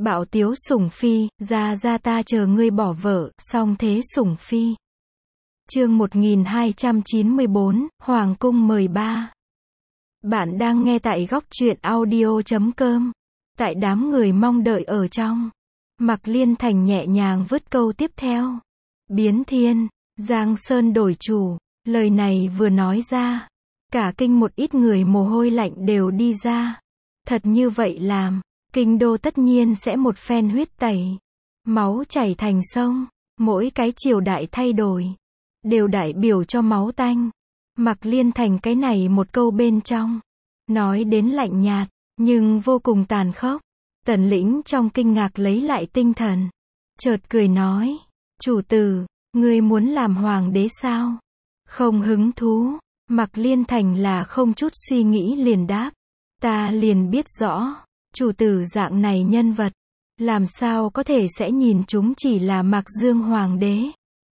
Bạo tiếu sủng phi, ra ta chờ ngươi bỏ vợ, song thế sủng phi. Chương 1294, Hoàng cung mời ba. Bạn đang nghe tại góc truyện audio.com. Tại đám người mong đợi ở trong, Mạc Liên Thành nhẹ nhàng vứt câu tiếp theo. Biến thiên, Giang Sơn đổi chủ. Lời này vừa nói ra, cả kinh một ít người mồ hôi lạnh đều đi ra. Thật như vậy làm, kinh đô tất nhiên sẽ một phen huyết tẩy. Máu chảy thành sông, mỗi cái triều đại thay đổi, đều đại biểu cho máu tanh. Mạc Liên Thành cái này một câu bên trong, nói đến lạnh nhạt, nhưng vô cùng tàn khốc. Tần Lĩnh trong kinh ngạc lấy lại tinh thần, chợt cười nói, chủ tử, ngươi muốn làm hoàng đế sao? Không hứng thú. Mạc Liên Thành là không chút suy nghĩ liền đáp, ta liền biết rõ, chủ tử dạng này nhân vật, làm sao có thể sẽ nhìn chúng chỉ là Mạc Dương hoàng đế.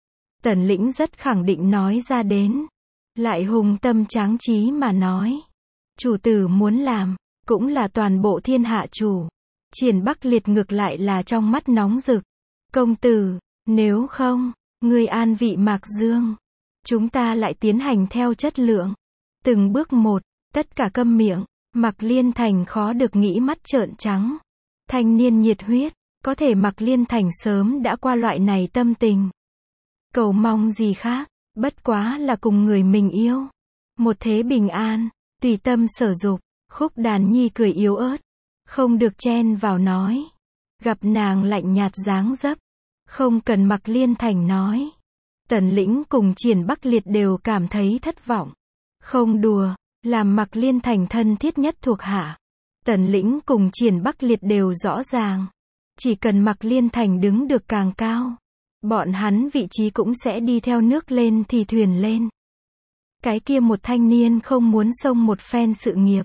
Tần Lĩnh rất khẳng định nói ra đến, lại hùng tâm tráng trí mà nói, chủ tử muốn làm, cũng là toàn bộ thiên hạ chủ. Triển Bắc Liệt ngược lại là trong mắt nóng rực, công tử, nếu không, ngươi an vị Mạc Dương, chúng ta lại tiến hành theo chất lượng, từng bước một. Tất cả câm miệng. Mạc Liên Thành khó được nghĩ mắt trợn trắng. Thanh niên nhiệt huyết, có thể Mạc Liên Thành sớm đã qua loại này tâm tình. Cầu mong gì khác, bất quá là cùng người mình yêu, một thế bình an, tùy tâm sở dục. Khúc Đàn Nhi cười yếu ớt, không được chen vào nói. Gặp nàng lạnh nhạt dáng dấp, không cần Mạc Liên Thành nói. Tần Lĩnh cùng Triển Bắc Liệt đều cảm thấy thất vọng. Không đùa, làm Mạc Liên Thành thân thiết nhất thuộc hạ. Tần Lĩnh cùng Triển Bắc Liệt đều rõ ràng, chỉ cần Mạc Liên Thành đứng được càng cao, bọn hắn vị trí cũng sẽ đi theo nước lên thì thuyền lên. Cái kia một thanh niên không muốn xông một phen sự nghiệp.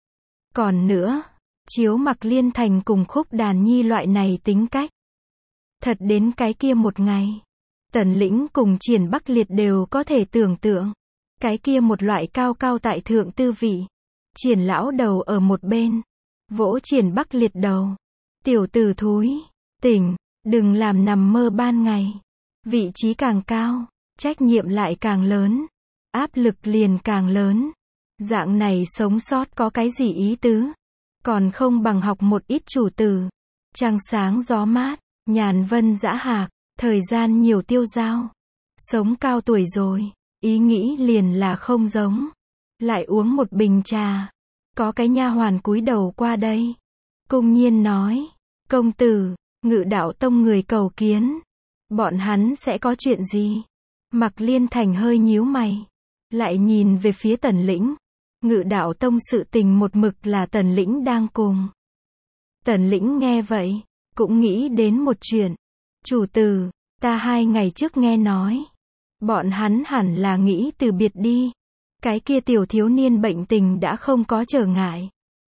Còn nữa, chiếu Mạc Liên Thành cùng Khúc Đàn Nhi loại này tính cách, thật đến cái kia một ngày, Tần Lĩnh cùng Triển Bắc Liệt đều có thể tưởng tượng, cái kia một loại cao cao tại thượng tư vị. Triển lão đầu ở một bên, vỗ Triển Bắc Liệt đầu. Tiểu tử thúi, tỉnh, đừng làm nằm mơ ban ngày. Vị trí càng cao, trách nhiệm lại càng lớn, áp lực liền càng lớn. Dạng này sống sót có cái gì ý tứ? Còn không bằng học một ít chủ tử. Trăng sáng gió mát, nhàn vân dã hạc, thời gian nhiều tiêu dao. Sống cao tuổi rồi, ý nghĩ liền là không giống. Lại uống một bình trà. Có cái nha hoàn cúi đầu qua đây. Cung Nhiên nói, công tử, Ngự Đạo Tông người cầu kiến. Bọn hắn sẽ có chuyện gì? Mạc Liên Thành hơi nhíu mày, lại nhìn về phía Tần Lĩnh. Ngự Đạo Tông sự tình một mực là Tần Lĩnh đang cùng. Tần Lĩnh nghe vậy, cũng nghĩ đến một chuyện. Chủ tử, ta 2 ngày trước nghe nói, bọn hắn hẳn là nghĩ từ biệt đi. Cái kia tiểu thiếu niên bệnh tình đã không có trở ngại.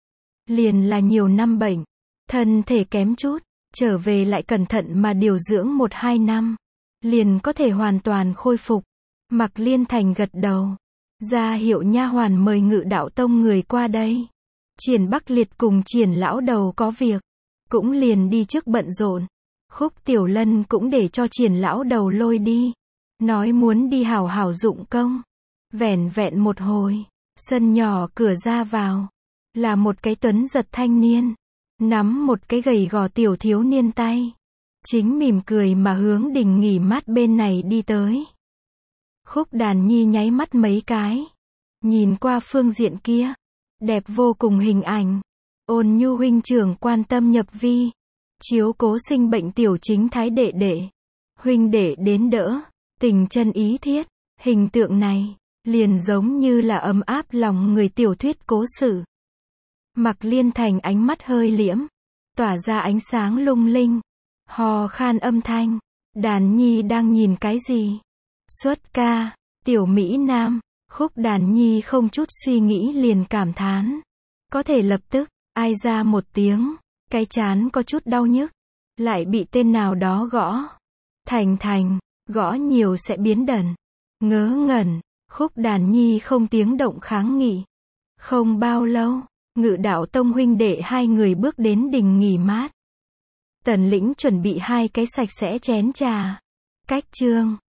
Liền là nhiều năm bệnh, thân thể kém chút, trở về lại cẩn thận mà điều dưỡng 1-2 năm, liền có thể hoàn toàn khôi phục. Mạc Liên Thành gật đầu, ra hiệu nha hoàn mời Ngự Đạo Tông người qua đây. Triển Bắc Liệt cùng Triển lão đầu có việc, cũng liền đi trước bận rộn. Khúc Tiểu Lân cũng để cho Triển lão đầu lôi đi, nói muốn đi hảo hảo dụng công. Vẻn vẹn một hồi, sân nhỏ cửa ra vào, là một cái tuấn giật thanh niên, nắm một cái gầy gò tiểu thiếu niên tay, chính mỉm cười mà hướng đình nghỉ mát bên này đi tới. Khúc Đàn Nhi nháy mắt mấy cái, nhìn qua phương diện kia, đẹp vô cùng hình ảnh. Ôn nhu huynh trưởng quan tâm nhập vi, chiếu cố sinh bệnh tiểu chính thái đệ đệ, huynh đệ đến đỡ, tình chân ý thiết. Hình tượng này liền giống như là ấm áp lòng người tiểu thuyết cố sự. Mạc Liên Thành ánh mắt hơi liễm, tỏa ra ánh sáng lung linh, hò khan âm thanh. Đàn Nhi đang nhìn cái gì? Xuất ca, tiểu Mỹ Nam. Khúc Đàn Nhi không chút suy nghĩ liền cảm thán. Có thể lập tức, ai ra một tiếng, cái trán có chút đau nhức, lại bị tên nào đó gõ. Thành, gõ nhiều sẽ biến đần. Ngớ ngẩn, Khúc Đàn Nhi không tiếng động kháng nghị. Không bao lâu, Ngự Đạo Tông huynh đệ 2 người bước đến đình nghỉ mát. Tần Lĩnh chuẩn bị 2 cái sạch sẽ chén trà. Cách chương